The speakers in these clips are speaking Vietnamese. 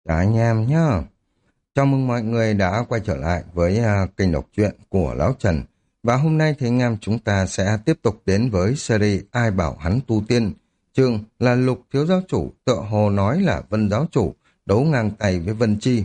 Chào anh em nhá. Chào mừng mọi người đã quay trở lại với kênh đọc truyện của Lão Trần. Và hôm nay thì anh em chúng ta sẽ tiếp tục đến với series Ai bảo hắn tu tiên. Chương là Lục Thiếu Giáo Chủ tựa hồ nói là Vân Giáo Chủ đấu ngang tay với Vân Chi.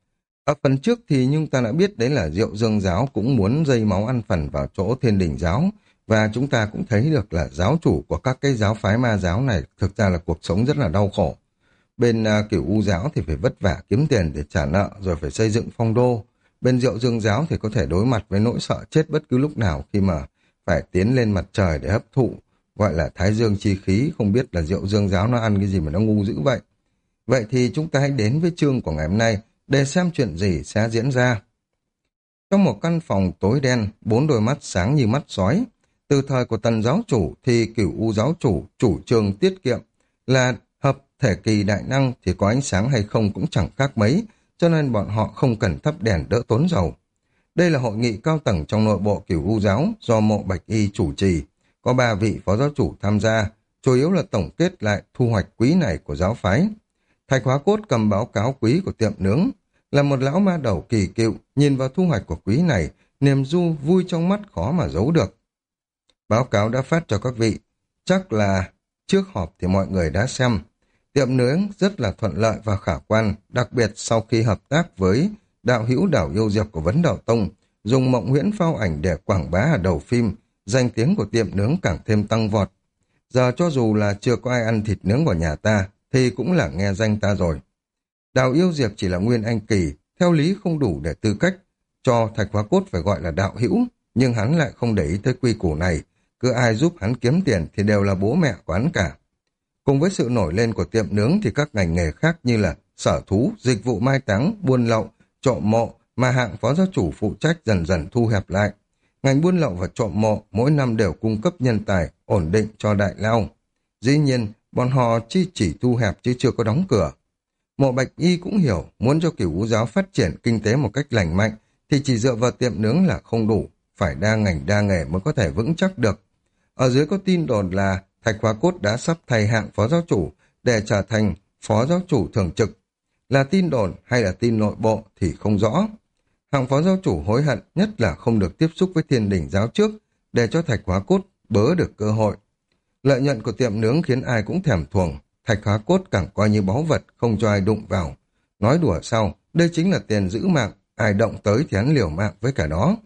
Ở phần trước thì chúng ta đã biết đấy là Diệu Dương Giáo cũng muốn dây máu ăn phần vào chỗ Thiên Đình Giáo. Và chúng ta cũng thấy được là giáo chủ của các cái giáo phái ma giáo này thực ra là cuộc sống rất là đau khổ. Bên Cửu U giáo thì phải vất vả kiếm tiền để trả nợ rồi phải xây dựng phong đô. Bên Diệu Dương giáo thì có thể đối mặt với nỗi sợ chết bất cứ lúc nào khi mà phải tiến lên mặt trời để hấp thụ, gọi là Thái Dương chi khí, không biết là Diệu Dương giáo nó ăn cái gì mà nó ngu dữ vậy. Vậy thì chúng ta hãy đến với chương của ngày hôm nay để xem chuyện gì sẽ diễn ra. Trong một căn phòng tối đen, bốn đôi mắt sáng như mắt sói. Từ thời của Tần giáo chủ thì Cửu U giáo chủ chủ trương tiết kiệm là hợp thể kỳ đại năng thì có ánh sáng hay không cũng chẳng khác mấy, cho nên bọn họ không cần thắp đèn đỡ tốn dầu. Đây là hội nghị cao tầng trong nội bộ Cửu U giáo do Mộ Bạch Y chủ trì, có 3 vị phó giáo chủ tham gia, chủ yếu là tổng kết lại thu hoạch quý này của giáo phái. Thạch Hóa Cốt cầm báo cáo quý của tiệm nướng, là một lão ma đầu kỳ cựu, nhìn vào thu hoạch của quý này, niềm vui trong mắt khó mà giấu được. Báo cáo đã phát cho các vị, chắc là trước họp thì mọi người đã xem. Tiệm nướng rất là thuận lợi và khả quan, đặc biệt sau khi hợp tác với đạo hữu Đảo Yêu Diệp của Vấn Đạo Tông, dùng Mộng Huyễn phao ảnh để quảng bá ở đầu phim, danh tiếng của tiệm nướng càng thêm tăng vọt. Giờ cho dù là chưa có ai ăn thịt nướng của nhà ta, thì cũng là nghe danh ta rồi. Đào Yêu Diệp chỉ là nguyên anh kỳ, theo lý không đủ để tư cách cho Thạch Hóa Cốt phải gọi là đạo hữu, nhưng hắn lại không để ý tới quy củ này, cứ ai giúp hắn kiếm tiền thì đều là bố mẹ của hắn cả. Cùng với sự nổi lên của tiệm nướng thì các ngành nghề khác như là sở thú, dịch vụ mai táng, buôn lậu, trộm mộ mà hạng phó giáo chủ phụ trách dần dần thu hẹp lại. Ngành buôn lậu và trộm mộ mỗi năm đều cung cấp nhân tài ổn định cho đại lao. Dĩ nhiên, bọn họ chỉ thu hẹp chứ chưa có đóng cửa. Mộ Bạch Y cũng hiểu, muốn cho Cửu Vũ giáo phát triển kinh tế một cách lành mạnh thì chỉ dựa vào tiệm nướng là không đủ, phải đa ngành đa nghề mới có thể vững chắc được. Ở dưới có tin đồn là Thạch Hóa Cốt đã sắp thay hạng phó giáo chủ để trở thành phó giáo chủ thường trực. Là tin đồn hay là tin nội bộ thì không rõ. Hạng phó giáo chủ hối hận nhất là không được tiếp xúc với Thiên Đình giáo trước để cho Thạch Hóa Cốt bớ được cơ hội. Lợi nhuận của tiệm nướng khiến ai cũng thèm thuồng, Thạch Hóa Cốt càng coi như báu vật không cho ai đụng vào. Nói đùa sao, đây chính là tiền giữ mạng, ai động tới thì hắn liều mạng với cả đó.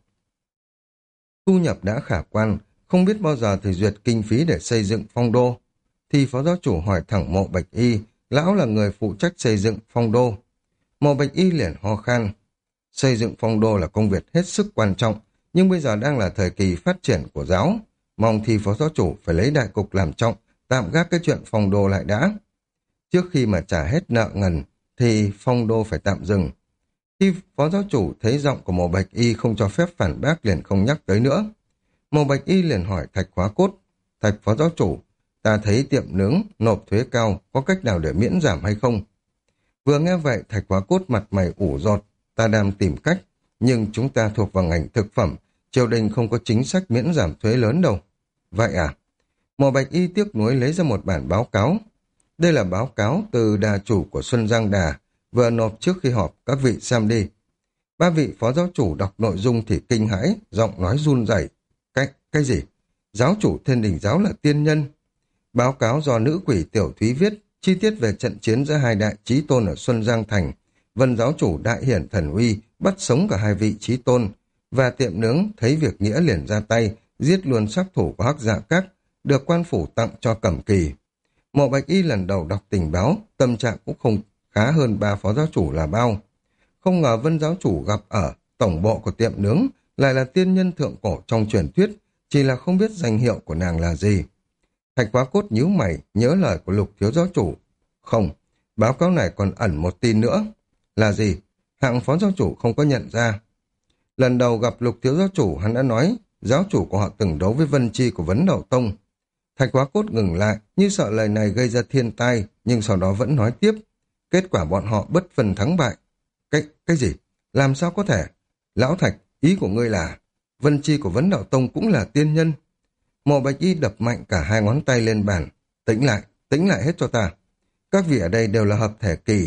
Thu nhập đã khả quan, không biết bao giờ thì duyệt kinh phí để xây dựng phong đô. Thì phó giáo chủ hỏi thẳng Mộ Bạch Y, lão là người phụ trách xây dựng phong đô. Mộ Bạch Y liền ho khan. Xây dựng phong đô là công việc hết sức quan trọng, nhưng bây giờ đang là thời kỳ phát triển của giáo. Mong thì phó giáo chủ phải lấy đại cục làm trọng, tạm gác cái chuyện phong đô lại đã. Trước khi mà trả hết nợ ngần, thì phong đô phải tạm dừng. Khi phó giáo chủ thấy giọng của Mộ Bạch Y không cho phép phản bác liền không nhắc tới nữa. Mộ Bạch Y liền hỏi Thạch Hóa Cốt, Thạch phó giáo chủ, ta thấy tiệm nướng nộp thuế cao, có cách nào để miễn giảm hay không? Vừa nghe vậy Thạch Hóa Cốt mặt mày ủ rột, ta đang tìm cách, nhưng chúng ta thuộc vào ngành thực phẩm, triều đình không có chính sách miễn giảm thuế lớn đâu. Vậy à? Mộ Bạch Y tiếc nuối lấy ra một bản báo cáo. Đây là báo cáo từ đà chủ của Xuân Giang Đà, vừa nộp trước khi họp, các vị xem đi. 3 vị phó giáo chủ đọc nội dung thì kinh hãi, giọng nói run rẩy. Cái gì? Giáo chủ Thiên Đình giáo là tiên nhân. Báo cáo do nữ quỷ Tiểu Thúy viết, chi tiết về trận chiến giữa hai đại chí tôn ở Xuân Giang Thành. Vân giáo chủ đại hiển thần uy, bắt sống cả 2 vị chí tôn. Và tiệm nướng thấy việc nghĩa liền ra tay, giết luôn sát thủ của Hắc Dạ Các, được quan phủ tặng cho Cẩm Kỳ. Mộ Bạch Y lần đầu đọc tình báo, tâm trạng cũng không khá hơn 3 phó giáo chủ là bao. Không ngờ Vân giáo chủ gặp ở tổng bộ của tiệm nướng lại là tiên nhân thượng cổ trong truyền thuyết, chỉ là không biết danh hiệu của nàng là gì. Thạch Hóa Cốt nhíu mày, nhớ lời của Lục thiếu giáo chủ. Không, báo cáo này còn ẩn một tin nữa. Là gì? Hạng phó giáo chủ không có nhận ra. Lần đầu gặp Lục thiếu giáo chủ, hắn đã nói giáo chủ của họ từng đấu với Vân Chi của Vấn Đạo Tông. Thạch Hóa Cốt ngừng lại, như sợ lời này gây ra thiên tai, nhưng sau đó vẫn nói tiếp. Kết quả bọn họ bất phân thắng bại. Cái gì? Làm sao có thể? Lão Thạch, ý của ngươi là Vân Chi của Vấn Đạo Tông cũng là tiên nhân. Mộ Bạch Y đập mạnh cả 2 ngón tay lên bàn. Tĩnh lại hết cho ta. Các vị ở đây đều là hợp thể kỳ,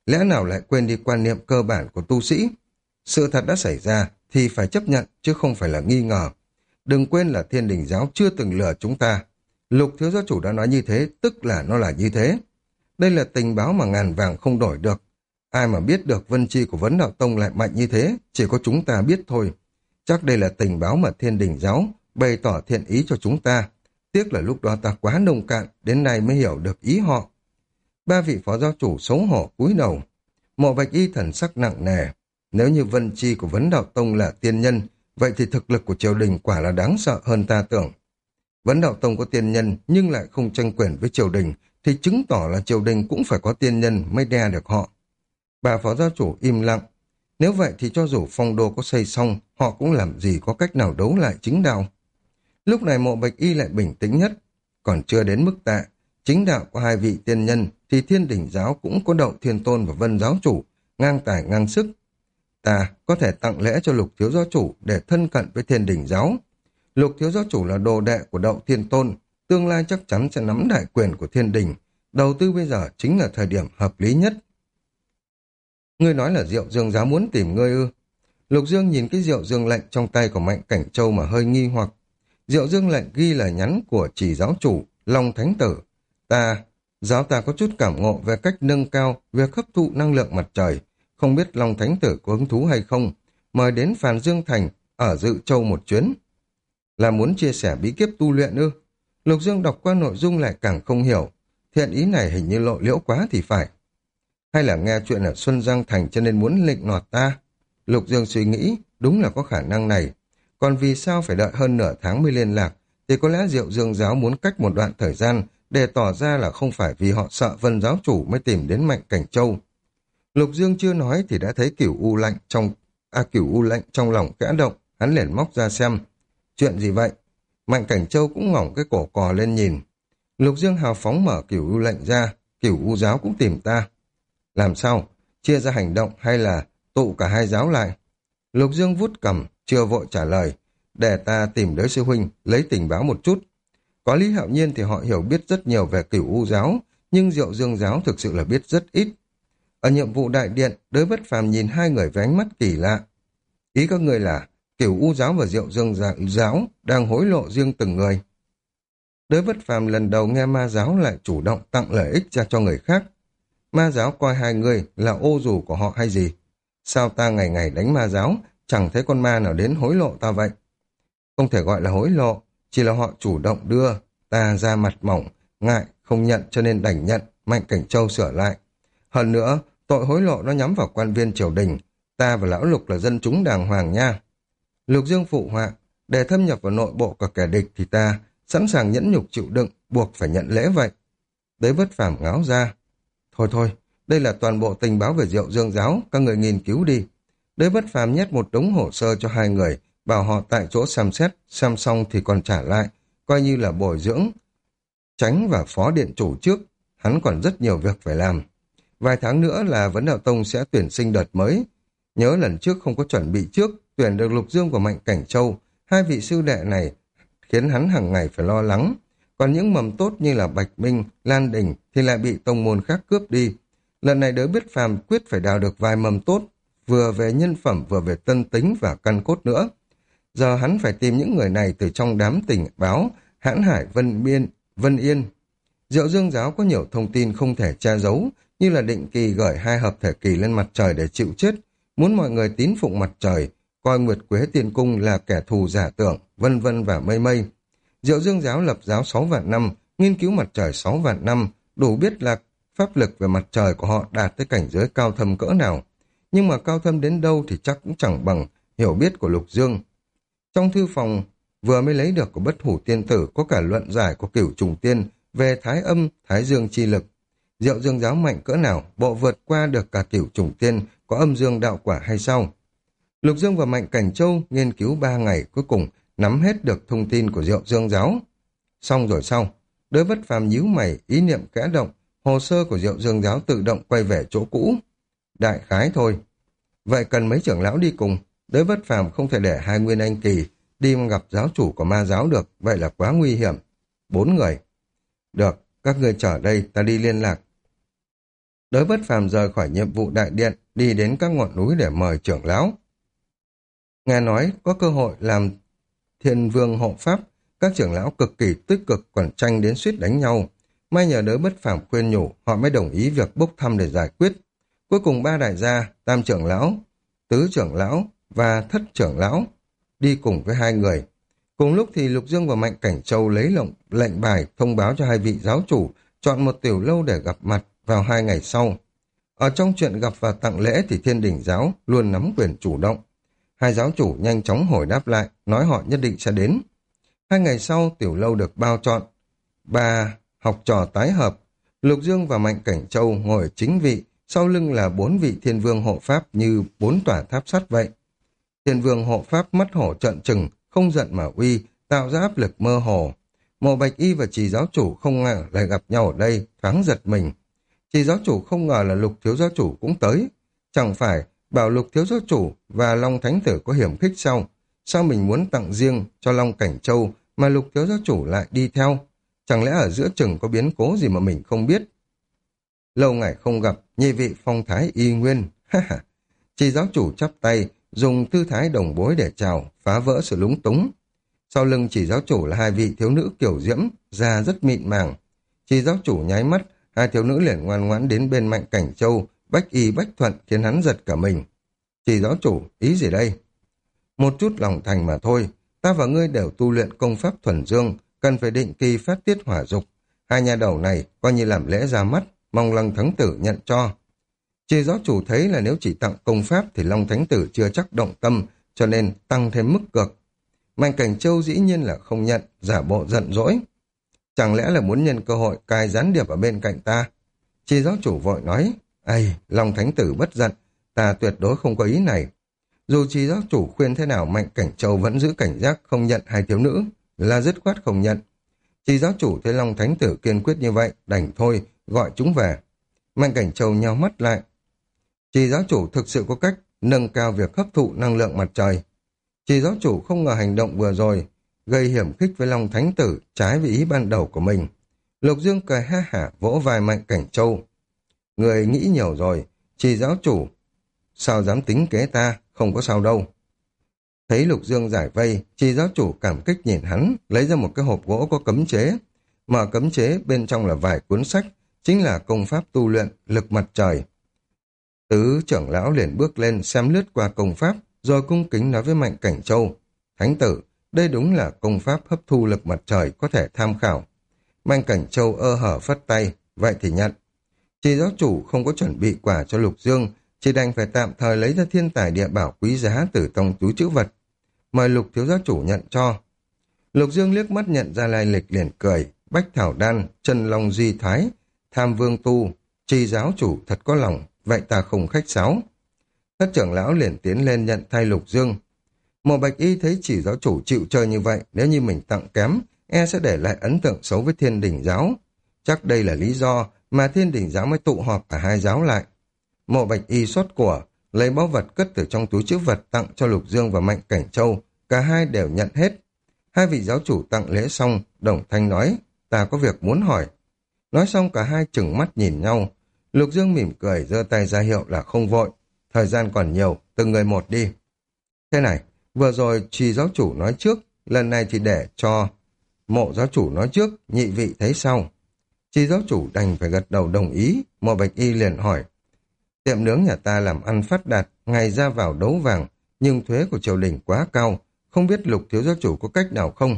lẽ nào lại quên đi quan niệm cơ bản của tu sĩ? Sự thật đã xảy ra thì phải chấp nhận chứ không phải là nghi ngờ. Đừng quên là Thiên Đình giáo chưa từng lừa chúng ta. Lục thiếu giáo chủ đã nói như thế, tức là nó là như thế. Đây là tình báo mà ngàn vàng không đổi được. Ai mà biết được vân chi của Vấn Đạo Tông lại mạnh như thế, chỉ có chúng ta biết thôi. Chắc đây là tình báo mà Thiên Đình giáo bày tỏ thiện ý cho chúng ta. Tiếc là lúc đó ta quá nông cạn, đến nay mới hiểu được ý họ. Ba vị phó giáo chủ xấu hổ cúi đầu. Mộ Bạch Y thần sắc nặng nề. Nếu như vân chi của Vấn Đạo Tông là tiên nhân, vậy thì thực lực của triều đình quả là đáng sợ hơn ta tưởng. Vấn Đạo Tông có tiên nhân nhưng lại không tranh quyền với triều đình, thì chứng tỏ là triều đình cũng phải có tiên nhân mới đe được họ. Bà phó giáo chủ im lặng. Nếu vậy thì cho dù phong đô có xây xong, họ cũng làm gì có cách nào đấu lại chính đạo. Lúc này Mộ Bạch Y lại bình tĩnh nhất. Còn chưa đến mức tạ, chính đạo có hai vị tiên nhân thì Thiên Đình giáo cũng có Đậu Thiên Tôn và Vân giáo chủ, ngang tài ngang sức. Ta có thể tặng lễ cho Lục thiếu giáo chủ để thân cận với Thiên Đình giáo. Lục thiếu giáo chủ là đồ đệ của Đậu Thiên Tôn, tương lai chắc chắn sẽ nắm đại quyền của Thiên Đình. Đầu tư bây giờ chính là thời điểm hợp lý nhất. Ngươi nói là Diệu Dương giáo muốn tìm ngươi ư? Lục Dương nhìn cái Diệu Dương lệnh trong tay của Mạnh Cảnh Châu mà hơi nghi hoặc. Diệu Dương lệnh ghi lời nhắn của Chỉ giáo chủ, Long Thánh Tử. Giáo ta có chút cảm ngộ về cách nâng cao việc hấp thụ năng lượng mặt trời. Không biết Long Thánh Tử có hứng thú hay không? Mời đến Phàn Dương Thành, ở Dự Châu một chuyến. Là muốn chia sẻ bí kíp tu luyện ư? Lục Dương đọc qua nội dung lại càng không hiểu. Thiện ý này hình như lộ liễu quá thì phải. Hay là nghe chuyện ở Xuân Giang Thành cho nên muốn lịnh nọt ta? Lục Dương suy nghĩ, đúng là có khả năng này. Còn vì sao phải đợi hơn nửa tháng mới liên lạc, thì có lẽ Diệu Dương giáo muốn cách một đoạn thời gian để tỏ ra là không phải vì họ sợ Vân giáo chủ mới tìm đến Mạnh Cảnh Châu. Lục Dương chưa nói thì đã thấy Cửu U lạnh trong lòng khẽ động, hắn liền móc ra xem. Chuyện gì vậy? Mạnh Cảnh Châu cũng ngỏng cái cổ cò lên nhìn. Lục Dương hào phóng mở Cửu U lệnh ra, Cửu U giáo cũng tìm ta. Làm sao? Chia ra hành động hay là tụ cả hai giáo lại? Lục Dương vuốt cằm, chưa vội trả lời. Để ta tìm đới sư huynh, lấy tình báo một chút. Có Lý Hạo Nhiên thì họ hiểu biết rất nhiều về Cửu U giáo, nhưng Diệu Dương giáo thực sự là biết rất ít. Ở nhiệm vụ đại điện, Đới Bất Phàm nhìn hai người với ánh mắt kỳ lạ. Ý các người là Cửu U giáo và Diệu Dương giáo đang hối lộ riêng từng người. Đới Bất Phàm lần đầu nghe ma giáo lại chủ động tặng lợi ích ra cho người khác. Ma giáo coi hai người là ô dù của họ hay gì? Sao ta ngày ngày đánh ma giáo, chẳng thấy con ma nào đến hối lộ ta vậy? Không thể gọi là hối lộ, chỉ là họ chủ động đưa, ta ra mặt mỏng, ngại, không nhận cho nên đành nhận, Mạnh Cảnh Châu sửa lại. Hơn nữa, tội hối lộ nó nhắm vào quan viên triều đình, ta và Lão Lục là dân chúng đàng hoàng nha. Lục Dương phụ họa, để thâm nhập vào nội bộ của kẻ địch thì ta sẵn sàng nhẫn nhục chịu đựng, buộc phải nhận lễ vậy. Đới Bất Phàm ngáo ra. Thôi, đây là toàn bộ tình báo về Diệu Dương giáo, các người nghiên cứu đi. Đới Bất Phàm nhét một đống hồ sơ cho hai người, bảo họ tại chỗ xem xét, xem xong thì còn trả lại, coi như là bồi dưỡng. Chánh và phó điện chủ trước, hắn còn rất nhiều việc phải làm. Vài tháng nữa là Vấn Đạo Tông sẽ tuyển sinh đợt mới. Nhớ lần trước không có chuẩn bị trước, tuyển được Lục Dương và Mạnh Cảnh Châu, hai vị sư đệ này khiến hắn hàng ngày phải lo lắng. Còn những mầm tốt như là Bạch Minh, Lan Đình thì lại bị tông môn khác cướp đi. Lần này Đới Bất Phàm quyết phải đào được vài mầm tốt, vừa về nhân phẩm vừa về tân tính và căn cốt nữa. Giờ hắn phải tìm những người này từ trong đám tình báo, Hãn Hải, Vân Yên. Diệu Dương giáo có nhiều thông tin không thể che giấu, như là định kỳ gửi hai hợp thể kỳ lên mặt trời để chịu chết, muốn mọi người tín phụng mặt trời, coi Nguyệt Quế Tiên Cung là kẻ thù giả tưởng, vân vân và mây mây. Diệu Dương giáo lập giáo 6 vạn năm, nghiên cứu mặt trời 6 vạn năm, đủ biết là pháp lực về mặt trời của họ đạt tới cảnh giới cao thâm cỡ nào. Nhưng mà cao thâm đến đâu thì chắc cũng chẳng bằng hiểu biết của Lục Dương. Trong thư phòng vừa mới lấy được của Bất Hủ Tiên Tử có cả luận giải của Cửu Trùng Tiên về Thái Âm, Thái Dương chi lực. Diệu Dương giáo mạnh cỡ nào, bộ vượt qua được cả Cửu Trùng Tiên có âm dương đạo quả hay sao? Lục Dương và Mạnh Cảnh Châu nghiên cứu 3 ngày, cuối cùng nắm hết được thông tin của Diệu Dương giáo. Xong rồi sao? Đới Bất Phàm nhíu mày, ý niệm kẽ động, hồ sơ của Diệu Dương giáo tự động quay về chỗ cũ. Đại khái thôi. Vậy cần mấy trưởng lão đi cùng? Đới Bất Phàm không thể để hai Nguyên Anh Kỳ đi mà gặp giáo chủ của ma giáo được, vậy là quá nguy hiểm. 4 người. Được, các ngươi chờ đây, ta đi liên lạc. Đới Bất Phàm rời khỏi nhiệm vụ đại điện, đi đến các ngọn núi để mời trưởng lão. Nghe nói có cơ hội làm Thiên Vương hộ pháp, các trưởng lão cực kỳ tích cực còn tranh đến suýt đánh nhau. May nhờ Đới Bất Phàm khuyên nhủ, họ mới đồng ý việc bốc thăm để giải quyết. Cuối cùng ba đại gia, tam trưởng lão, tứ trưởng lão và thất trưởng lão đi cùng với hai người. Cùng lúc thì Lục Dương và Mạnh Cảnh Châu lấy lệnh bài thông báo cho hai vị giáo chủ chọn một tiểu lâu để gặp mặt vào 2 ngày sau. Ở trong chuyện gặp và tặng lễ thì Thiên Đình giáo luôn nắm quyền chủ động. Hai giáo chủ nhanh chóng hồi đáp lại, nói họ nhất định sẽ đến. 2 ngày sau, tiểu lâu được bao trọn. Ba học trò tái hợp, Lục Dương và Mạnh Cảnh Châu ngồi ở chính vị, sau lưng là 4 vị thiên vương hộ pháp như 4 tòa tháp sắt vậy. Thiên vương hộ pháp mắt hổ trợn trừng, không giận mà uy, tạo ra áp lực mơ hồ. Mộ Bạch Y và Trì giáo chủ không ngờ lại gặp nhau ở đây, thoáng giật mình. Trì giáo chủ không ngờ là Lục thiếu giáo chủ cũng tới. Chẳng phải bảo Lục thiếu giáo chủ và Long Thánh tử có hiểm khích sao? Sao mình muốn tặng riêng cho Long Cảnh Châu mà Lục thiếu giáo chủ lại đi theo? Chẳng lẽ ở giữa chừng có biến cố gì mà mình không biết? Lâu ngày không gặp, nhị vị phong thái y nguyên. Trì giáo chủ chắp tay, dùng tư thái đồng bối để chào, phá vỡ sự lúng túng. Sau lưng Trì giáo chủ là hai vị thiếu nữ kiểu diễm, da rất mịn màng. Trì giáo chủ nháy mắt, hai thiếu nữ liền ngoan ngoãn đến bên Mạnh Cảnh Châu, bách y bách thuận khiến hắn giật cả mình. Trì giáo chủ, ý gì đây? Một chút lòng thành mà thôi, ta và ngươi đều tu luyện công pháp thuần dương, cần phải định kỳ phát tiết hỏa dục. Hai nhà đầu này coi như làm lễ ra mắt, mong Long Thánh tử nhận cho. Trì giáo chủ thấy là nếu chỉ tặng công pháp thì Long Thánh tử chưa chắc động tâm, cho nên tăng thêm mức cược. Mạnh Cảnh Châu dĩ nhiên là không nhận, giả bộ giận dỗi. Chẳng lẽ là muốn nhân cơ hội cài gián điệp ở bên cạnh ta? Trì giáo chủ vội nói, ây, Long Thánh tử bất giận, ta tuyệt đối không có ý này. Dù Trì giáo chủ khuyên thế nào, Mạnh Cảnh Châu vẫn giữ cảnh giác không nhận hai thiếu nữ, là dứt khoát không nhận. Trì giáo chủ thấy Long Thánh tử kiên quyết như vậy, đành thôi, gọi chúng về. Mạnh Cảnh Châu nheo mắt lại. Trì giáo chủ thực sự có cách nâng cao việc hấp thụ năng lượng mặt trời. Trì giáo chủ không ngờ hành động vừa rồi gây hiểm khích với Long Thánh tử, trái với ý ban đầu của mình. Lục Dương cười ha hả vỗ vai Mạnh Cảnh Châu. Người nghĩ nhiều rồi, Trì giáo chủ, sao dám tính kế ta, không có sao đâu. Thấy Lục Dương giải vây, Trì giáo chủ cảm kích nhìn hắn, lấy ra một cái hộp gỗ có cấm chế. Mở cấm chế, bên trong là vài cuốn sách, chính là công pháp tu luyện lực mặt trời. Tứ trưởng lão liền bước lên xem lướt qua công pháp, rồi cung kính nói với Mạnh Cảnh Châu. Thánh tử, đây đúng là công pháp hấp thu lực mặt trời, có thể tham khảo. Mạnh Cảnh Châu ơ hở phất tay, vậy thì nhận. Trì giáo chủ không có chuẩn bị quà cho Lục Dương, chỉ đành phải tạm thời lấy ra thiên tài địa bảo quý giá từ trong túi trữ vật. Mời Lục thiếu giáo chủ nhận cho. Lục Dương liếc mắt nhận ra lai lịch liền cười, Bách Thảo Đan, Chân Long Di Thái, Tham Vương Tu, Trì giáo chủ thật có lòng, vậy ta không khách sáo. Các trưởng lão liền tiến lên nhận thay Lục Dương. Mộ Bạch Y thấy Trì giáo chủ chịu chơi như vậy, nếu như mình tặng kém, sẽ để lại ấn tượng xấu với Thiên Đình giáo. Chắc đây là lý do mà Thiên Đình giáo mới tụ họp cả hai giáo lại. Mộ Bạch Y xót của, lấy báu vật cất từ trong túi trữ vật tặng cho Lục Dương và Mạnh Cảnh Châu, cả hai đều nhận hết. Hai vị giáo chủ tặng lễ xong, đồng thanh nói, ta có việc muốn hỏi. Nói xong cả hai chừng mắt nhìn nhau. Lục Dương mỉm cười, giơ tay ra hiệu là không vội. Thời gian còn nhiều, từng người một đi. Thế này, vừa rồi Trì giáo chủ nói trước, lần này thì để cho Mộ giáo chủ nói trước, nhị vị thấy sao? Trì giáo chủ đành phải gật đầu đồng ý. Mộ Bạch Y liền hỏi, tiệm nướng nhà ta làm ăn phát đạt, ngày ra vào đấu vàng, nhưng thuế của triều đình quá cao, không biết Lục thiếu giáo chủ có cách nào không?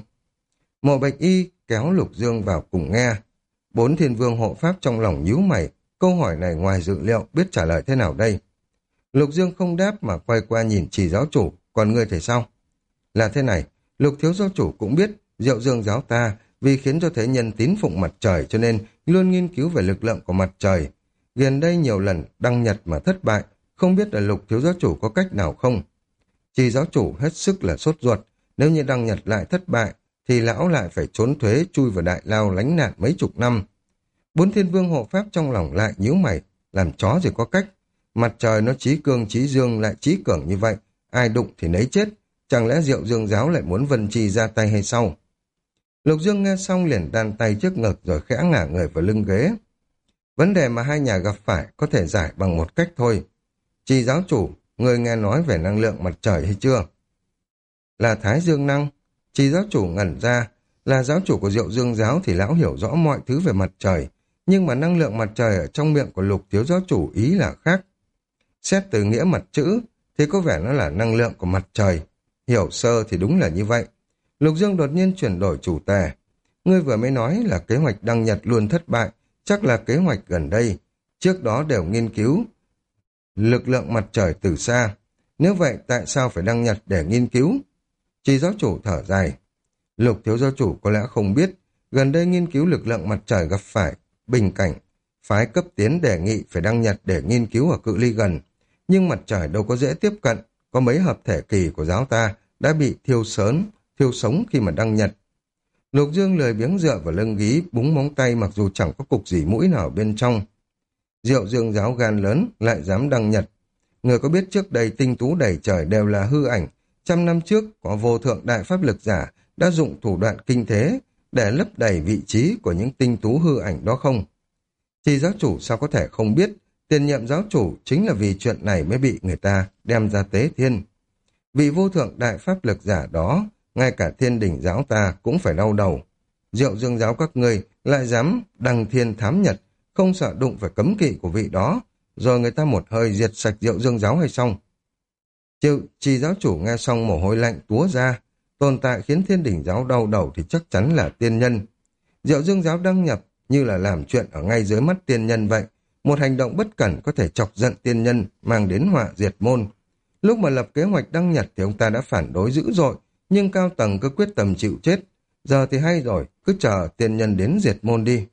Mộ Bạch Y kéo Lục Dương vào cùng nghe. 4 thiên vương hộ pháp trong lòng nhíu mày, câu hỏi này ngoài dự liệu, biết trả lời thế nào đây? Lục Dương không đáp mà quay qua nhìn Trì giáo chủ, còn ngươi thì sao? Là thế này, Lục thiếu giáo chủ cũng biết, Diệu Dương giáo ta vì khiến cho thế nhân tín phụng mặt trời cho nên luôn nghiên cứu về lực lượng của mặt trời. Gần đây nhiều lần đăng nhật mà thất bại, không biết là Lục thiếu giáo chủ có cách nào không? Trì giáo chủ hết sức là sốt ruột, nếu như đăng nhật lại thất bại, thì lão lại phải trốn thuế chui vào đại lao lánh nạn mấy chục năm. 4 thiên vương hộ pháp trong lòng lại nhíu mày, làm chó gì có cách. Mặt trời nó chí cương chí dương lại chí cường như vậy, ai đụng thì nấy chết, chẳng lẽ Diệu Dương giáo lại muốn Vân Trì ra tay hay sao? Lục Dương nghe xong liền đan tay trước ngực rồi khẽ ngả người vào lưng ghế. Vấn đề mà hai nhà gặp phải có thể giải bằng một cách thôi. Trì giáo chủ, người nghe nói về năng lượng mặt trời hay chưa? Là Thái Dương năng. Trì giáo chủ ngẩn ra, là giáo chủ của Diệu Dương giáo thì lão hiểu rõ mọi thứ về mặt trời, nhưng mà năng lượng mặt trời ở trong miệng của Lục thiếu giáo chủ ý là khác. Xét từ nghĩa mặt chữ thì có vẻ nó là năng lượng của mặt trời. Hiểu sơ thì đúng là như vậy. Lục Dương đột nhiên chuyển đổi chủ đề. Ngươi vừa mới nói là kế hoạch đăng nhật luôn thất bại, chắc là kế hoạch gần đây. Trước đó đều nghiên cứu lực lượng mặt trời từ xa. Nếu vậy tại sao phải đăng nhật để nghiên cứu? Trì giáo chủ thở dài. Lục thiếu giáo chủ có lẽ không biết, gần đây nghiên cứu lực lượng mặt trời gặp phải bình cảnh. Phái cấp tiến đề nghị phải đăng nhật để nghiên cứu ở cự ly gần. Nhưng mặt trời đâu có dễ tiếp cận, có mấy hợp thể kỳ của giáo ta đã bị thiêu sống khi mà đăng nhật. Lục Dương lười biếng dựa vào lưng ghế, búng móng tay mặc dù chẳng có cục gì mũi nào bên trong. Diệu Dương giáo gan lớn, lại dám đăng nhật. Người có biết trước đây tinh tú đầy trời đều là hư ảnh, 100 năm trước có vô thượng đại pháp lực giả đã dụng thủ đoạn kinh thế để lấp đầy vị trí của những tinh tú hư ảnh đó không? Thì giáo chủ sao có thể không biết, tiền nhiệm giáo chủ chính là vì chuyện này mới bị người ta đem ra tế thiên. Vị vô thượng đại pháp lực giả đó, ngay cả thiên đỉnh giáo ta cũng phải đau đầu. Diệu Dương giáo các ngươi lại dám đăng thiên thám nhật, không sợ đụng phải cấm kỵ của vị đó, rồi người ta một hơi diệt sạch Diệu Dương giáo hay xong. Trì giáo chủ nghe xong mồ hôi lạnh túa ra, tồn tại khiến thiên đỉnh giáo đau đầu thì chắc chắn là tiên nhân. Diệu Dương giáo đăng nhập như là làm chuyện ở ngay dưới mắt tiên nhân vậy, một hành động bất cẩn có thể chọc giận tiên nhân, mang đến họa diệt môn. Lúc mà lập kế hoạch đăng nhật thì ông ta đã phản đối dữ dội, nhưng cao tầng cứ quyết tâm chịu chết. Giờ thì hay rồi, cứ chờ tiên nhân đến diệt môn đi.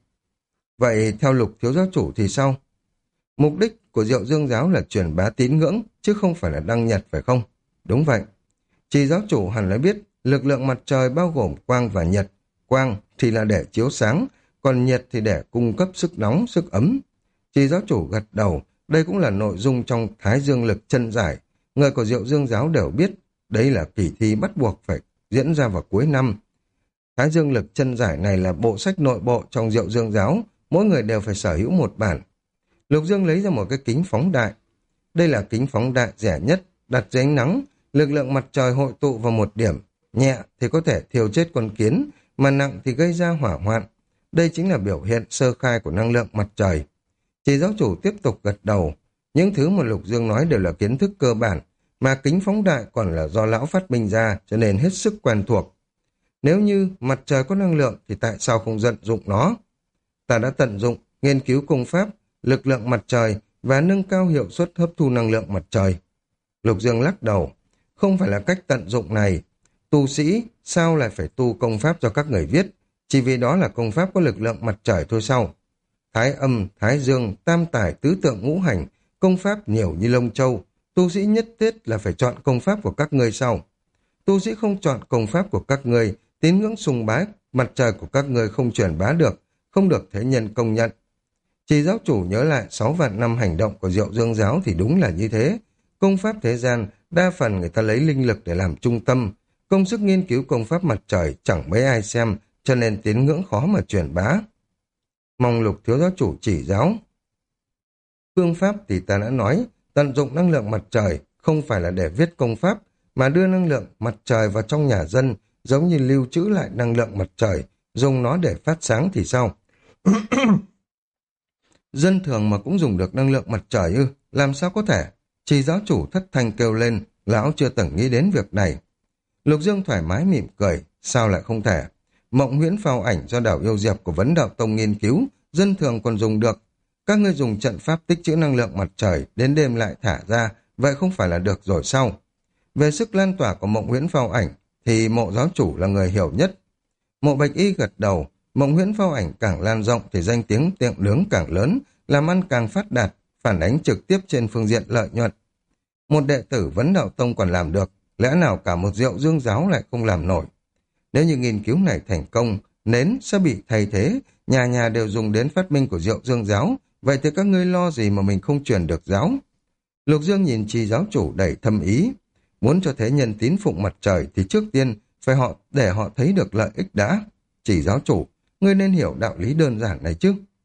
Vậy theo Lục thiếu giáo chủ thì sao? Mục đích của Diệu Dương giáo là truyền bá tín ngưỡng, chứ không phải là đăng nhật phải không? Đúng vậy. Trì giáo chủ hẳn là biết, lực lượng mặt trời bao gồm quang và nhiệt. Quang thì là để chiếu sáng, còn nhiệt thì để cung cấp sức nóng, sức ấm. Trì giáo chủ gật đầu, đây cũng là nội dung trong Thái Dương lực chân giải. Người của Diệu Dương giáo đều biết, đấy là kỳ thi bắt buộc phải diễn ra vào cuối năm. Thái Dương lực chân giải này là bộ sách nội bộ trong Diệu Dương giáo, mỗi người đều phải sở hữu một bản. Lục Dương lấy ra một cái kính phóng đại. Đây là kính phóng đại rẻ nhất, đặt dưới ánh nắng, lực lượng mặt trời hội tụ vào một điểm, nhẹ thì có thể thiêu chết con kiến, mà nặng thì gây ra hỏa hoạn. Đây chính là biểu hiện sơ khai của năng lượng mặt trời. Chỉ giáo chủ tiếp tục gật đầu. Những thứ mà Lục Dương nói đều là kiến thức cơ bản, mà kính phóng đại còn là do lão phát minh ra, cho nên hết sức quen thuộc. Nếu như mặt trời có năng lượng thì tại sao không tận dụng nó? Ta đã tận dụng, nghiên cứu công pháp, lực lượng mặt trời và nâng cao hiệu suất hấp thu năng lượng mặt trời. Lục Dương lắc đầu, không phải là cách tận dụng này. Tu sĩ sao lại phải tu công pháp cho các người viết, chỉ vì đó là công pháp có lực lượng mặt trời thôi sao? Thái âm, thái dương, tam tài, tứ tượng ngũ hành, công pháp nhiều như lông châu, tu sĩ nhất thiết là phải chọn công pháp của các ngươi sao? Tu sĩ không chọn công pháp của các ngươi, tín ngưỡng sùng bái mặt trời của các ngươi không truyền bá được, không được thế nhân công nhận. Chỉ giáo chủ nhớ lại 6 vạn năm hành động của Diệu Dương giáo thì đúng là như thế. Công pháp thế gian, đa phần người ta lấy linh lực để làm trung tâm. Công sức nghiên cứu công pháp mặt trời chẳng mấy ai xem, cho nên tín ngưỡng khó mà truyền bá. Mong Lục thiếu giáo chủ chỉ giáo. Phương pháp thì ta đã nói, tận dụng năng lượng mặt trời không phải là để viết công pháp, mà đưa năng lượng mặt trời vào trong nhà dân, giống như lưu trữ lại năng lượng mặt trời, dùng nó để phát sáng thì sao? Dân thường mà cũng dùng được năng lượng mặt trời ư, làm sao có thể? Chỉ giáo chủ thất thanh kêu lên, lão chưa từng nghĩ đến việc này. Lục Dương thoải mái mỉm cười, sao lại không thể? Mộng huyễn phao ảnh do đảo yêu diệp của Vấn Đạo Tông nghiên cứu, dân thường còn dùng được. Các ngươi dùng trận pháp tích trữ năng lượng mặt trời, đến đêm lại thả ra, vậy không phải là được rồi sao? Về sức lan tỏa của mộng huyễn phao ảnh, thì Mộ giáo chủ là người hiểu nhất. Mộ Bạch Y gật đầu, mộng huyễn phao ảnh càng lan rộng thì danh tiếng tiệm nướng càng lớn, làm ăn càng phát đạt, phản ánh trực tiếp trên phương diện lợi nhuận. Một đệ tử Vấn Đạo Tông còn làm được, lẽ nào cả một Diệu Dương giáo lại không làm nổi? Nếu như nghiên cứu này thành công, nến sẽ bị thay thế, nhà nhà đều dùng đến phát minh của Diệu Dương giáo, vậy thì các ngươi lo gì mà mình không truyền được giáo? Lục Dương nhìn Trì giáo chủ đầy thâm ý, muốn cho thế nhân tín phụng mặt trời thì trước tiên phải để họ thấy được lợi ích đã. Trì giáo chủ, ngươi nên hiểu đạo lý đơn giản này chứ.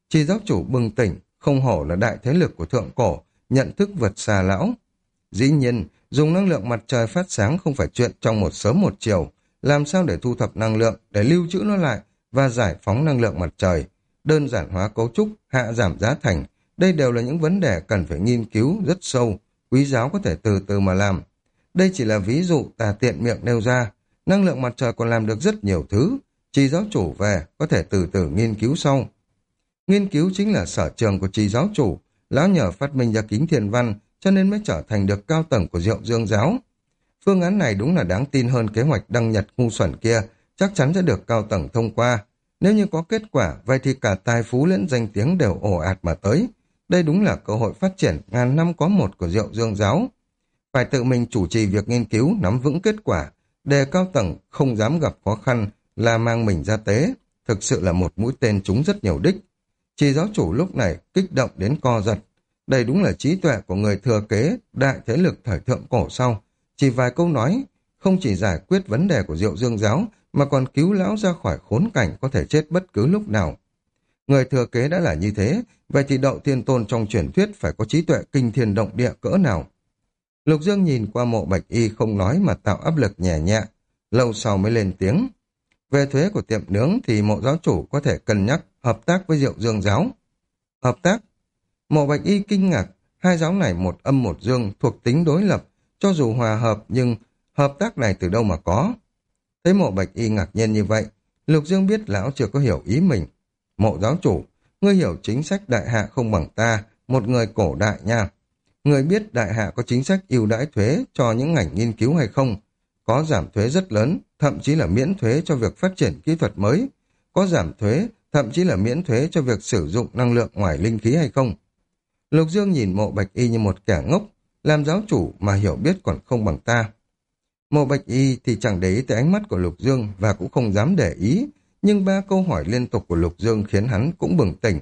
Trì giáo chủ bừng tỉnh, không hổ là đại thế lực của thượng cổ, nhận thức vượt xa lão. Dĩ nhiên, dùng năng lượng mặt trời phát sáng không phải chuyện trong một sớm một chiều, làm sao để thu thập năng lượng, để lưu trữ nó lại và giải phóng năng lượng mặt trời, đơn giản hóa cấu trúc, hạ giảm giá thành, đây đều là những vấn đề cần phải nghiên cứu rất sâu, quý giáo có thể từ từ mà làm. Đây chỉ là ví dụ ta tiện miệng nêu ra, năng lượng mặt trời còn làm được rất nhiều thứ, Trì giáo chủ về có thể từ từ nghiên cứu sau. Nghiên cứu chính là sở trường của Trì giáo chủ, lão nhờ phát minh ra kính thiên văn cho nên mới trở thành được cao tầng của Diệu Dương giáo. Phương án này đúng là đáng tin hơn kế hoạch đăng nhật ngu xuẩn kia, chắc chắn sẽ được cao tầng thông qua. Nếu như có kết quả, vậy thì cả tài phú lẫn danh tiếng đều ồ ạt mà tới. Đây đúng là cơ hội phát triển ngàn năm có một của Diệu Dương giáo. Phải tự mình chủ trì việc nghiên cứu, nắm vững kết quả, để cao tầng không dám gặp khó khăn là mang mình ra tế, thực sự là một mũi tên trúng rất nhiều đích. Trì giáo chủ lúc này kích động đến co giật. Đây đúng là trí tuệ của người thừa kế đại thế lực thời thượng cổ sau. Chỉ vài câu nói, không chỉ giải quyết vấn đề của Diệu Dương giáo, mà còn cứu lão ra khỏi khốn cảnh có thể chết bất cứ lúc nào. Người thừa kế đã là như thế, vậy thì Đậu Thiên Tôn trong truyền thuyết phải có trí tuệ kinh thiên động địa cỡ nào. Lục Dương nhìn qua Mộ Bạch Y không nói mà tạo áp lực nhẹ nhẹ, lâu sau mới lên tiếng. Về thuế của tiệm nướng thì Mộ giáo chủ có thể cân nhắc hợp tác với Diệu Dương giáo. Hợp tác? Mộ Bạch Y kinh ngạc, hai giáo này một âm một dương thuộc tính đối lập, cho dù hòa hợp nhưng hợp tác này từ đâu mà có. Thấy Mộ Bạch Y ngạc nhiên như vậy, Lục Dương biết lão chưa có hiểu ý mình. Mộ giáo chủ, ngươi hiểu chính sách đại hạ không bằng ta, một người cổ đại nha. Ngươi biết đại hạ có chính sách ưu đãi thuế cho những ngành nghiên cứu hay không? Có giảm thuế rất lớn, thậm chí là miễn thuế cho việc phát triển kỹ thuật mới. Có giảm thuế, thậm chí là miễn thuế cho việc sử dụng năng lượng ngoài linh khí hay không? Lục Dương nhìn Mộ Bạch Y như một kẻ ngốc, làm giáo chủ mà hiểu biết còn không bằng ta. Mộ Bạch Y thì chẳng để ý tới ánh mắt của Lục Dương và cũng không dám để ý, nhưng ba câu hỏi liên tục của Lục Dương khiến hắn cũng bừng tỉnh.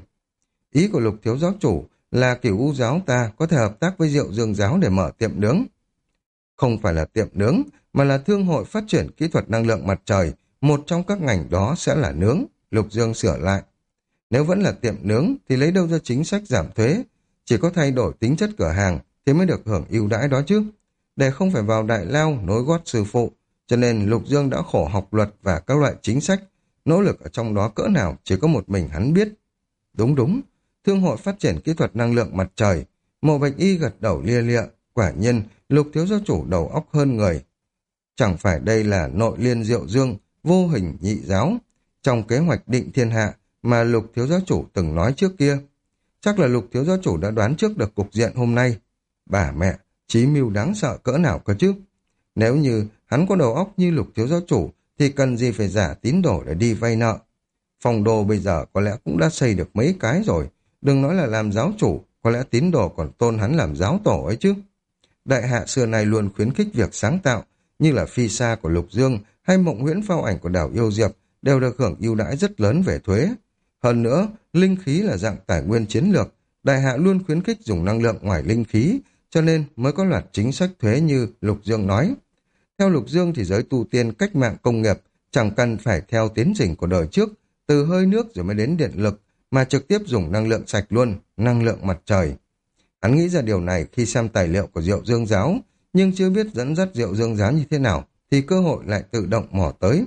Ý của Lục thiếu giáo chủ là Cửu U giáo ta có thể hợp tác với Diệu Dương giáo để mở tiệm nướng. Không phải là tiệm nướng, mà là thương hội phát triển kỹ thuật năng lượng mặt trời, một trong các ngành đó sẽ là nướng, Lục Dương sửa lại. Nếu vẫn là tiệm nướng thì lấy đâu ra chính sách giảm thuế, chỉ có thay đổi tính chất cửa hàng thì mới được hưởng ưu đãi đó chứ. Để không phải vào đại lao nối gót sư phụ, cho nên Lục Dương đã khổ học luật và các loại chính sách, nỗ lực ở trong đó cỡ nào chỉ có một mình hắn biết. Đúng, thương hội phát triển kỹ thuật năng lượng mặt trời. Mộ Bạch Y gật đầu lia lịa, quả nhiên Lục thiếu giáo chủ đầu óc hơn người. Chẳng phải đây là nội liên Diệu Dương, vô hình nhị giáo, trong kế hoạch định thiên hạ mà Lục thiếu giáo chủ từng nói trước kia. Chắc là Lục thiếu giáo chủ đã đoán trước được cục diện hôm nay. Bà mẹ, chí mưu đáng sợ cỡ nào cơ chứ. Nếu như hắn có đầu óc như Lục thiếu giáo chủ thì cần gì phải giả tín đồ để đi vay nợ. Phòng đồ bây giờ có lẽ cũng đã xây được mấy cái rồi. Đừng nói là làm giáo chủ, có lẽ tín đồ còn tôn hắn làm giáo tổ ấy chứ. Đại hạ xưa này luôn khuyến khích việc sáng tạo, như là Phi Sa của Lục Dương hay Mộng Huyễn Phao Ảnh của đảo Yêu Diệp đều được hưởng ưu đãi rất lớn về thuế. Hơn nữa, linh khí là dạng tài nguyên chiến lược, đại hạ luôn khuyến khích dùng năng lượng ngoài linh khí, cho nên mới có loạt chính sách thuế như Lục Dương nói. Theo Lục Dương thì giới tu tiên cách mạng công nghiệp chẳng cần phải theo tiến trình của đời trước, từ hơi nước rồi mới đến điện lực, mà trực tiếp dùng năng lượng sạch luôn, năng lượng mặt trời. Hắn nghĩ ra điều này khi xem tài liệu của Diệu Dương giáo, nhưng chưa biết dẫn dắt Diệu Dương giáo như thế nào, thì cơ hội lại tự động mò tới.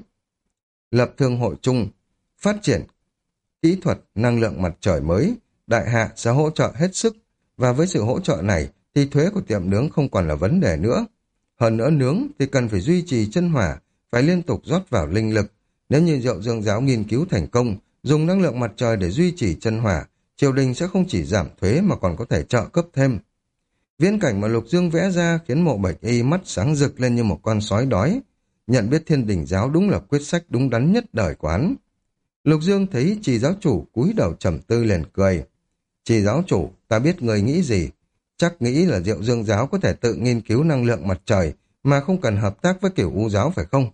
Lập thương hội chung, phát triển kỹ thuật năng lượng mặt trời mới, đại hạ sẽ hỗ trợ hết sức, và với sự hỗ trợ này thì thuế của tiệm nướng không còn là vấn đề nữa. Hơn nữa nướng thì cần phải duy trì chân hỏa, phải liên tục rót vào linh lực. Nếu như Diệu Dương giáo nghiên cứu thành công, dùng năng lượng mặt trời để duy trì chân hỏa, triều đình sẽ không chỉ giảm thuế mà còn có thể trợ cấp thêm. Viễn cảnh mà Lục Dương vẽ ra khiến Mộ Bạch Y mắt sáng rực lên như một con sói đói. Nhận biết Thiên Đình giáo đúng là quyết sách đúng đắn nhất đời của hắn. Lục Dương thấy Trì giáo chủ cúi đầu trầm tư liền cười. Trì giáo chủ, ta biết người nghĩ gì. Chắc nghĩ là Diệu Dương giáo có thể tự nghiên cứu năng lượng mặt trời mà không cần hợp tác với Cửu U giáo phải không?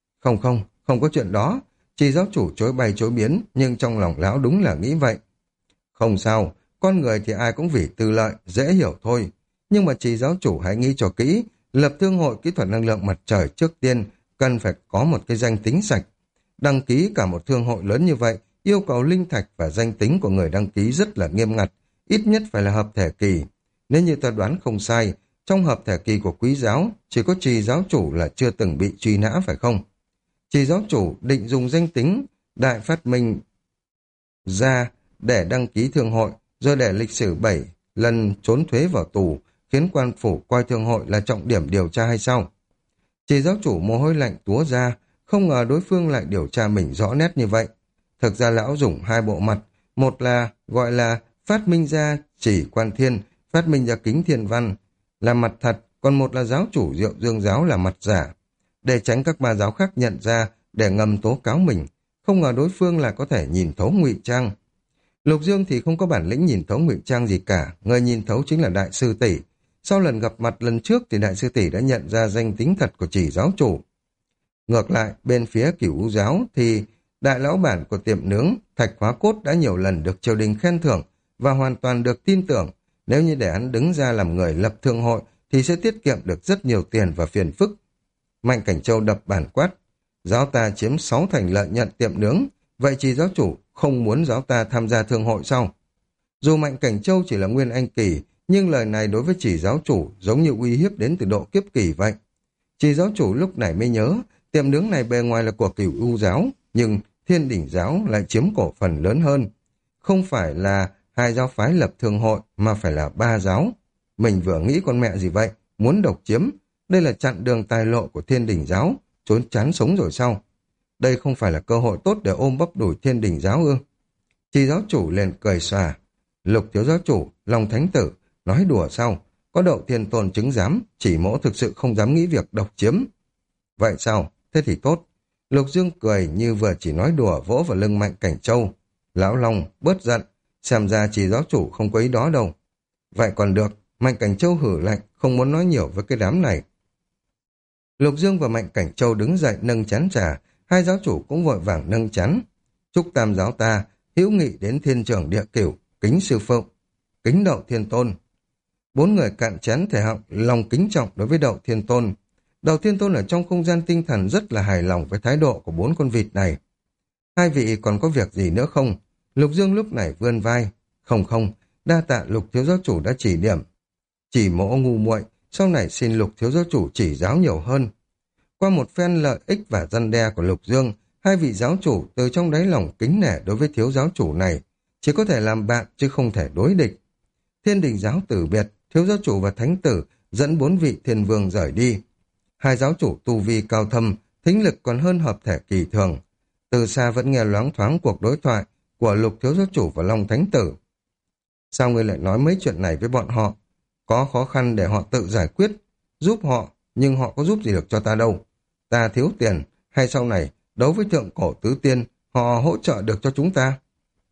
Không có chuyện đó. Trì giáo chủ chối bay chối biến, nhưng trong lòng lão đúng là nghĩ vậy. Không sao, con người thì ai cũng vì tư lợi, dễ hiểu thôi. Nhưng mà Trì giáo chủ hãy nghĩ cho kỹ, lập thương hội kỹ thuật năng lượng mặt trời trước tiên cần phải có một cái danh tính sạch. Đăng ký cả một thương hội lớn như vậy yêu cầu linh thạch và danh tính của người đăng ký rất là nghiêm ngặt, ít nhất phải là hợp thể kỳ. Nếu như ta đoán không sai, trong hợp thể kỳ của quý giáo, chỉ có Trì giáo chủ là chưa từng bị truy nã phải không? Trì giáo chủ định dùng danh tính Đại Phát Minh ra để đăng ký thương hội, rồi để lịch sử 7 lần trốn thuế vào tù, khiến quan phủ coi thương hội là trọng điểm điều tra hay sao? Trì giáo chủ mồ hôi lạnh túa ra, không ngờ đối phương lại điều tra mình rõ nét như vậy. Thực ra lão dùng hai bộ mặt, một là gọi là phát minh ra Chỉ Quan Thiên, phát minh ra Kính Thiên Văn là mặt thật, còn một là giáo chủ Diệu Dương giáo là mặt giả. Để tránh các ma giáo khác nhận ra, để ngầm tố cáo mình, không ngờ đối phương là có thể nhìn thấu ngụy trang. Lục Dương thì không có bản lĩnh nhìn thấu ngụy trang gì cả, người nhìn thấu chính là Đại sư tỷ. Sau lần gặp mặt lần trước thì Đại sư tỷ đã nhận ra danh tính thật của Chỉ giáo chủ. Ngược lại, bên phía Cửu U giáo thì đại lão bản của tiệm nướng Thạch Hóa Cốt đã nhiều lần được triều đình khen thưởng và hoàn toàn được tin tưởng. Nếu như để hắn đứng ra làm người lập thương hội thì sẽ tiết kiệm được rất nhiều tiền và phiền phức. Mạnh Cảnh Châu đập bản quát, giáo ta chiếm 6 thành lợi nhuận tiệm nướng, vậy Chỉ giáo chủ không muốn giáo ta tham gia thương hội sao? Dù Mạnh Cảnh Châu chỉ là nguyên anh kỳ, nhưng lời này đối với Chỉ giáo chủ giống như uy hiếp đến từ độ kiếp kỳ vậy. Chỉ giáo chủ lúc này mới nhớ, tiệm nướng này bề ngoài là của Cửu U giáo, nhưng Thiên Đỉnh giáo lại chiếm cổ phần lớn hơn. Không phải là hai giáo phái lập thương hội, mà phải là 3 giáo. Mình vừa nghĩ con mẹ gì vậy, muốn độc chiếm. Đây là chặn đường tài lộ của Thiên Đỉnh giáo, trốn chán sống rồi sao? Đây không phải là cơ hội tốt để ôm bắp đuổi Thiên Đỉnh giáo ư? Chỉ giáo chủ liền cười xòa. Lục thiếu giáo chủ, Long Thánh Tử, nói đùa sao? Có Đậu Thiên Tôn chứng giám, chỉ mỗ thực sự không dám nghĩ việc độc chiếm. Vậy sao? Thế thì tốt. Lục Dương cười như vừa chỉ nói đùa, vỗ vào lưng Mạnh Cảnh Châu. Lão Long, bớt giận, xem ra Chỉ giáo chủ không có ý đó đâu. Vậy còn được, Mạnh Cảnh Châu hử lạnh, không muốn nói nhiều với cái đám này. Lục Dương và Mạnh Cảnh Châu đứng dậy nâng chén trà, hai giáo chủ cũng vội vàng nâng chén. Chúc tam giáo ta, hữu nghị đến thiên trường địa cửu, kính sư phụ, kính Đậu Thiên Tôn. 4 người cạn chén thể họng lòng kính trọng đối với Đậu Thiên Tôn. Đậu Thiên Tôn ở trong không gian tinh thần rất là hài lòng với thái độ của 4 con vịt này. Hai vị còn có việc gì nữa không? Lục Dương lúc này vươn vai. Không, đa tạ Lục thiếu giáo chủ đã chỉ điểm. Chỉ mỗ ngu muội, sau này xin Lục thiếu giáo chủ chỉ giáo nhiều hơn. Qua một phen lợi ích và răn đe của Lục Dương, hai vị giáo chủ từ trong đáy lòng kính nể đối với thiếu giáo chủ này, chỉ có thể làm bạn chứ không thể đối địch. Thiên Đình giáo từ biệt, thiếu giáo chủ và thánh tử dẫn 4 vị thiên vương rời đi. Hai giáo chủ tu vi cao thâm, thính lực còn hơn hợp thể kỳ thường. Từ xa vẫn nghe loáng thoáng cuộc đối thoại của Lục thiếu giáo chủ và Long Thánh Tử. Sao ngươi lại nói mấy chuyện này với bọn họ? Có khó khăn để họ tự giải quyết, giúp họ, nhưng họ có giúp gì được cho ta đâu. Ta thiếu tiền, hay sau này đấu với thượng cổ tứ tiên, họ hỗ trợ được cho chúng ta.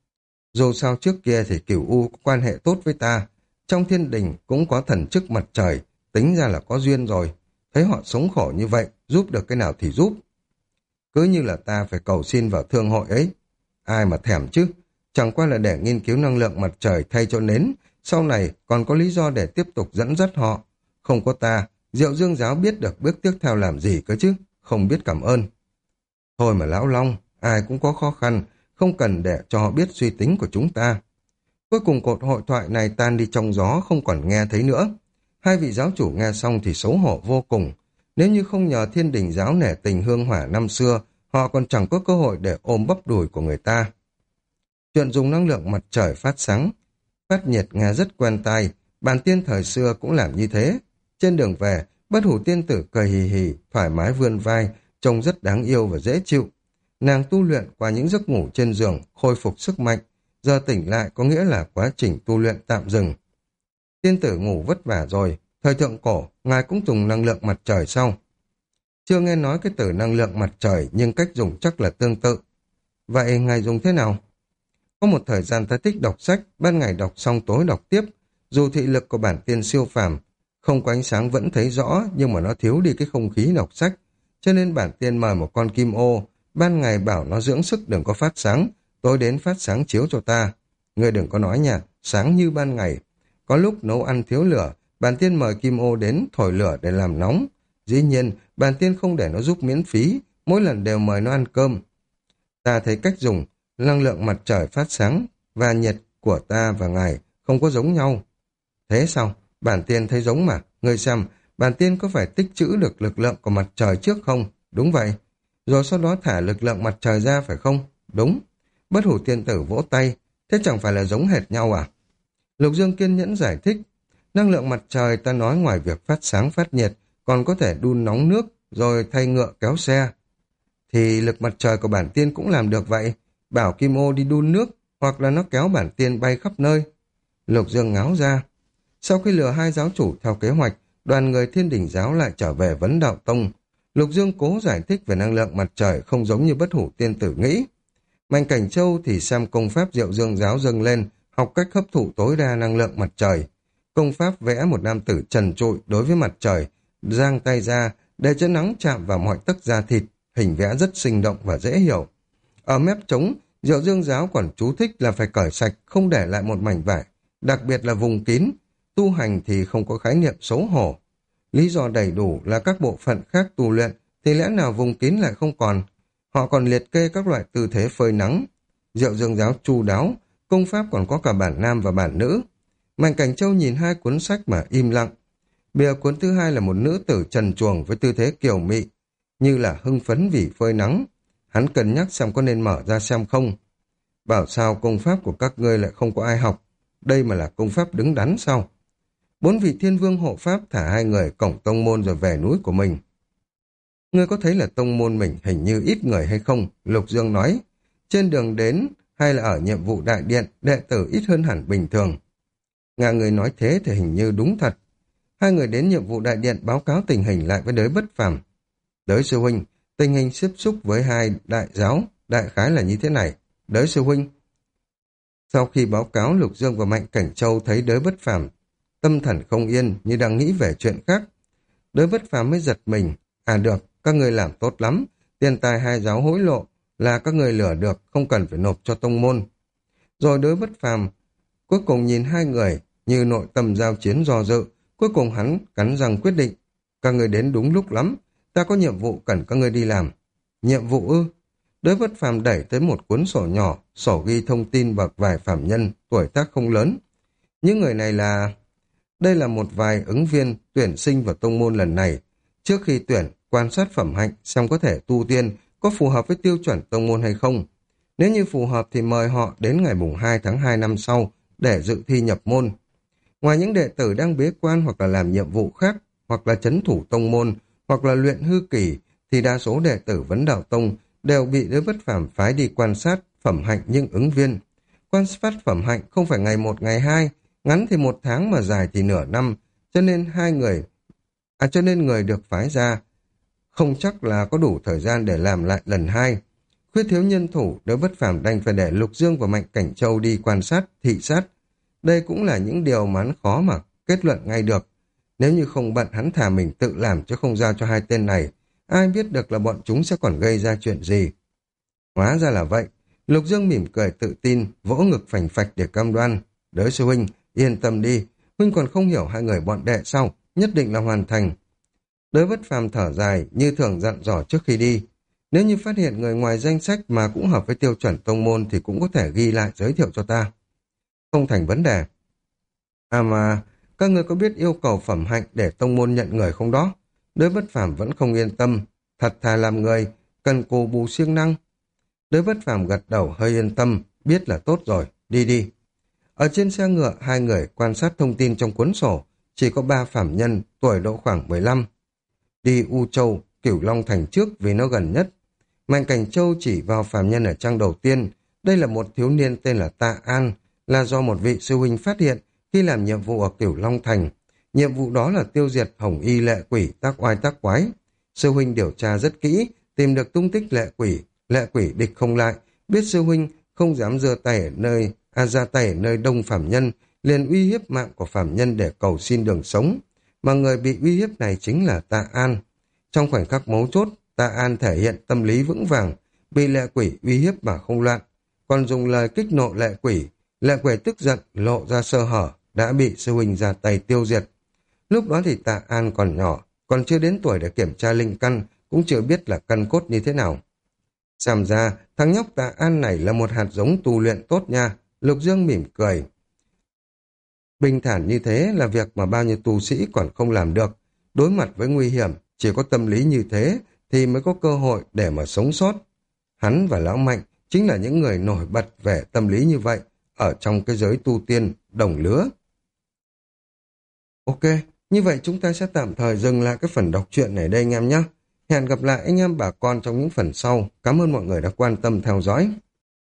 Dù sao trước kia thì Cửu U có quan hệ tốt với ta, trong thiên đình cũng có thần chức mặt trời, tính ra là có duyên rồi. Thấy họ sống khổ như vậy, giúp được cái nào thì giúp. Cứ như là ta phải cầu xin vào thương hội ấy. Ai mà thèm chứ, chẳng qua là để nghiên cứu năng lượng mặt trời thay cho nến, sau này còn có lý do để tiếp tục dẫn dắt họ. Không có ta, Diệu Dương giáo biết được bước tiếp theo làm gì cơ chứ, không biết cảm ơn. Thôi mà lão Long, ai cũng có khó khăn, không cần để cho họ biết suy tính của chúng ta. Cuối cùng cột hội thoại này tan đi trong gió, không còn nghe thấy nữa. Hai vị giáo chủ nghe xong thì xấu hổ vô cùng. Nếu như không nhờ Thiên Đình giáo nể tình hương hỏa năm xưa, họ còn chẳng có cơ hội để ôm bắp đùi của người ta. Chuyện dùng năng lượng mặt trời phát sáng, phát nhiệt nghe rất quen tai, bàn tiên thời xưa cũng làm như thế. Trên đường về, Bất Hủ tiên tử cười hì hì, thoải mái vươn vai, trông rất đáng yêu và dễ chịu. Nàng tu luyện qua những giấc ngủ trên giường, khôi phục sức mạnh. Giờ tỉnh lại có nghĩa là quá trình tu luyện tạm dừng. Tiên tử ngủ vất vả rồi, thời thượng cổ, ngài cũng dùng năng lượng mặt trời sao? Chưa nghe nói cái từ năng lượng mặt trời, nhưng cách dùng chắc là tương tự. Vậy ngài dùng thế nào? Có một thời gian ta thích đọc sách, ban ngày đọc xong tối đọc tiếp. Dù thị lực của bản tiên siêu phàm, không có ánh sáng vẫn thấy rõ, nhưng mà nó thiếu đi cái không khí đọc sách. Cho nên bản tiên mời một con kim ô, ban ngày bảo nó dưỡng sức đừng có phát sáng, tối đến phát sáng chiếu cho ta. Ngươi đừng có nói nha, sáng như ban ngày. Có lúc nấu ăn thiếu lửa, bản tiên mời kim ô đến thổi lửa để làm nóng. Dĩ nhiên, bản tiên không để nó giúp miễn phí, mỗi lần đều mời nó ăn cơm. Ta thấy cách dùng năng lượng mặt trời phát sáng và nhiệt của ta và ngài không có giống nhau. Thế sao? Bản tiên thấy giống mà. Ngươi xem, bản tiên có phải tích trữ được lực lượng của mặt trời trước không? Đúng vậy. Rồi sau đó thả lực lượng mặt trời ra phải không? Đúng. Bất hủ tiên tử vỗ tay. Thế chẳng phải là giống hệt nhau à? Lục Dương kiên nhẫn giải thích. Năng lượng mặt trời ta nói ngoài việc phát sáng phát nhiệt, còn có thể đun nóng nước, rồi thay ngựa kéo xe. Thì lực mặt trời của bản tiên cũng làm được vậy. Bảo Kim Ô đi đun nước, hoặc là nó kéo bản tiên bay khắp nơi. Lục Dương ngáo ra. Sau khi lừa hai giáo chủ theo kế hoạch, đoàn người Thiên Đình giáo lại trở về Vấn Đạo Tông. Lục Dương cố giải thích về năng lượng mặt trời không giống như bất hủ tiên tử nghĩ. Mạnh Cảnh Châu thì xem công pháp Diệu Dương giáo dâng lên, học cách hấp thụ tối đa năng lượng mặt trời. Công pháp vẽ một nam tử trần trụi đối với mặt trời, giang tay ra để cho nắng chạm vào mọi tấc da thịt, hình vẽ rất sinh động và dễ hiểu. Ở mép trống, Diệu Dương giáo còn chú thích là phải cởi sạch, không để lại một mảnh vải, đặc biệt là vùng kín. Tu hành thì không có khái niệm xấu hổ. Lý do đầy đủ là các bộ phận khác tu luyện, thì lẽ nào vùng kín lại không còn. Họ còn liệt kê các loại tư thế phơi nắng. Diệu Dương giáo chu đáo, công pháp còn có cả bản nam và bản nữ. Mạnh Cảnh Châu nhìn hai cuốn sách mà im lặng. Bìa cuốn thứ hai là một nữ tử trần truồng với tư thế kiều mị, như là hưng phấn vì phơi nắng. Hắn cân nhắc xem có nên mở ra xem không. Bảo sao công pháp của các ngươi lại không có ai học. Đây mà là công pháp đứng đắn sao? 4 vị thiên vương hộ pháp thả hai người cổng tông môn rồi về núi của mình. Ngươi có thấy là tông môn mình hình như ít người hay không? Lục Dương nói. Trên đường đến hay là ở nhiệm vụ đại điện, đệ tử ít hơn hẳn bình thường. Ngà người nói thế thì hình như đúng thật. Hai người đến nhiệm vụ đại điện báo cáo tình hình lại với Đới Bất Phàm. Đới sư huynh, tình hình tiếp xúc với hai đại giáo, đại khái là như thế này. Đới sư huynh. Sau khi báo cáo, Lục Dương và Mạnh Cảnh Châu thấy Đới Bất Phàm tâm thần không yên như đang nghĩ về chuyện khác. Đới Bất Phàm mới giật mình. À được, các người làm tốt lắm. Tiền tài hai giáo hối lộ là các người lừa được, không cần phải nộp cho tông môn. Rồi Đới Bất Phàm cuối cùng nhìn hai người như nội tâm giao chiến do dự. Cuối cùng hắn cắn răng quyết định. Các người đến đúng lúc lắm. Ta có nhiệm vụ cần các người đi làm. Nhiệm vụ ư? Đới Bất Phàm đẩy tới một cuốn sổ nhỏ, sổ ghi thông tin bậc vài phạm nhân, tuổi tác không lớn. Những người này là... Đây là một vài ứng viên tuyển sinh vào tông môn lần này. Trước khi tuyển, quan sát phẩm hạnh xem có thể tu tiên, có phù hợp với tiêu chuẩn tông môn hay không. Nếu như phù hợp thì mời họ đến ngày mùng 2 tháng 2 năm sau để dự thi nhập môn. Ngoài những đệ tử đang bế quan hoặc là làm nhiệm vụ khác, hoặc là trấn thủ tông môn, hoặc là luyện hư kỳ, thì đa số đệ tử Vấn Đạo Tông đều bị Đới Bất Phàm phái đi quan sát phẩm hạnh những ứng viên. Quan sát phẩm hạnh không phải ngày 1 ngày 2, ngắn thì 1 tháng mà dài thì nửa năm, cho nên người được phái ra không chắc là có đủ thời gian để làm lại lần 2. Khuyết thiếu nhân thủ, Đới Bất Phàm đành phải để Lục Dương và Mạnh Cảnh Châu đi quan sát, thị sát. Đây cũng là những điều mà hắn khó mà kết luận ngay được. Nếu như không bận hắn thà mình tự làm chứ không giao cho hai tên này. Ai biết được là bọn chúng sẽ còn gây ra chuyện gì. Hóa ra là vậy. Lục Dương mỉm cười tự tin, vỗ ngực phành phạch để cam đoan. Đới sư huynh, yên tâm đi. Huynh còn không hiểu hai người bọn đệ sao, nhất định là hoàn thành. Đới Bất Phàm thở dài, như thường dặn dò trước khi đi. Nếu như phát hiện người ngoài danh sách mà cũng hợp với tiêu chuẩn tông môn thì cũng có thể ghi lại giới thiệu cho ta. Không thành vấn đề. À mà, các người có biết yêu cầu phẩm hạnh để tông môn nhận người không đó? Đới Bất Phàm vẫn không yên tâm. Thật thà làm người, cần cù bù siêng năng. Đới Bất Phàm gật đầu hơi yên tâm, biết là tốt rồi, đi đi. Ở trên xe ngựa, hai người quan sát thông tin trong cuốn sổ, chỉ có 3 phạm nhân, tuổi độ khoảng 15. Đi U Châu, Cửu Long Thành trước vì nó gần nhất. Mạnh Cảnh Châu chỉ vào phạm nhân ở trang đầu tiên. Đây là một thiếu niên tên là Tạ An, là do một vị sư huynh phát hiện khi làm nhiệm vụ ở Cửu Long Thành. Nhiệm vụ đó là tiêu diệt hồng y lệ quỷ tác oai tác quái. Sư huynh điều tra rất kỹ, tìm được tung tích lệ quỷ địch không lại, biết sư huynh không dám ra tay ở nơi đông phạm nhân, liền uy hiếp mạng của phạm nhân để cầu xin đường sống. Mà người bị uy hiếp này chính là Tạ An. Trong khoảnh khắc mấu chốt, Tạ An thể hiện tâm lý vững vàng, bị lệ quỷ uy hiếp mà không loạn, còn dùng lời kích nộ lệ quỷ tức giận, lộ ra sơ hở, đã bị sư huynh ra tay tiêu diệt. Lúc đó thì Tạ An còn nhỏ, còn chưa đến tuổi để kiểm tra linh căn, cũng chưa biết là căn cốt như thế nào. Xem ra, thằng nhóc Tạ An này là một hạt giống tu luyện tốt nha. Lục Dương mỉm cười. Bình thản như thế là việc mà bao nhiêu tu sĩ còn không làm được. Đối mặt với nguy hiểm, chỉ có tâm lý như thế thì mới có cơ hội để mà sống sót. Hắn và Lão Mạnh chính là những người nổi bật về tâm lý như vậy ở trong cái giới tu tiên đồng lứa. Ok, như vậy chúng ta sẽ tạm thời dừng lại cái phần đọc truyện này đây anh em nhé. Hẹn gặp lại anh em bà con trong những phần sau. Cảm ơn mọi người đã quan tâm theo dõi.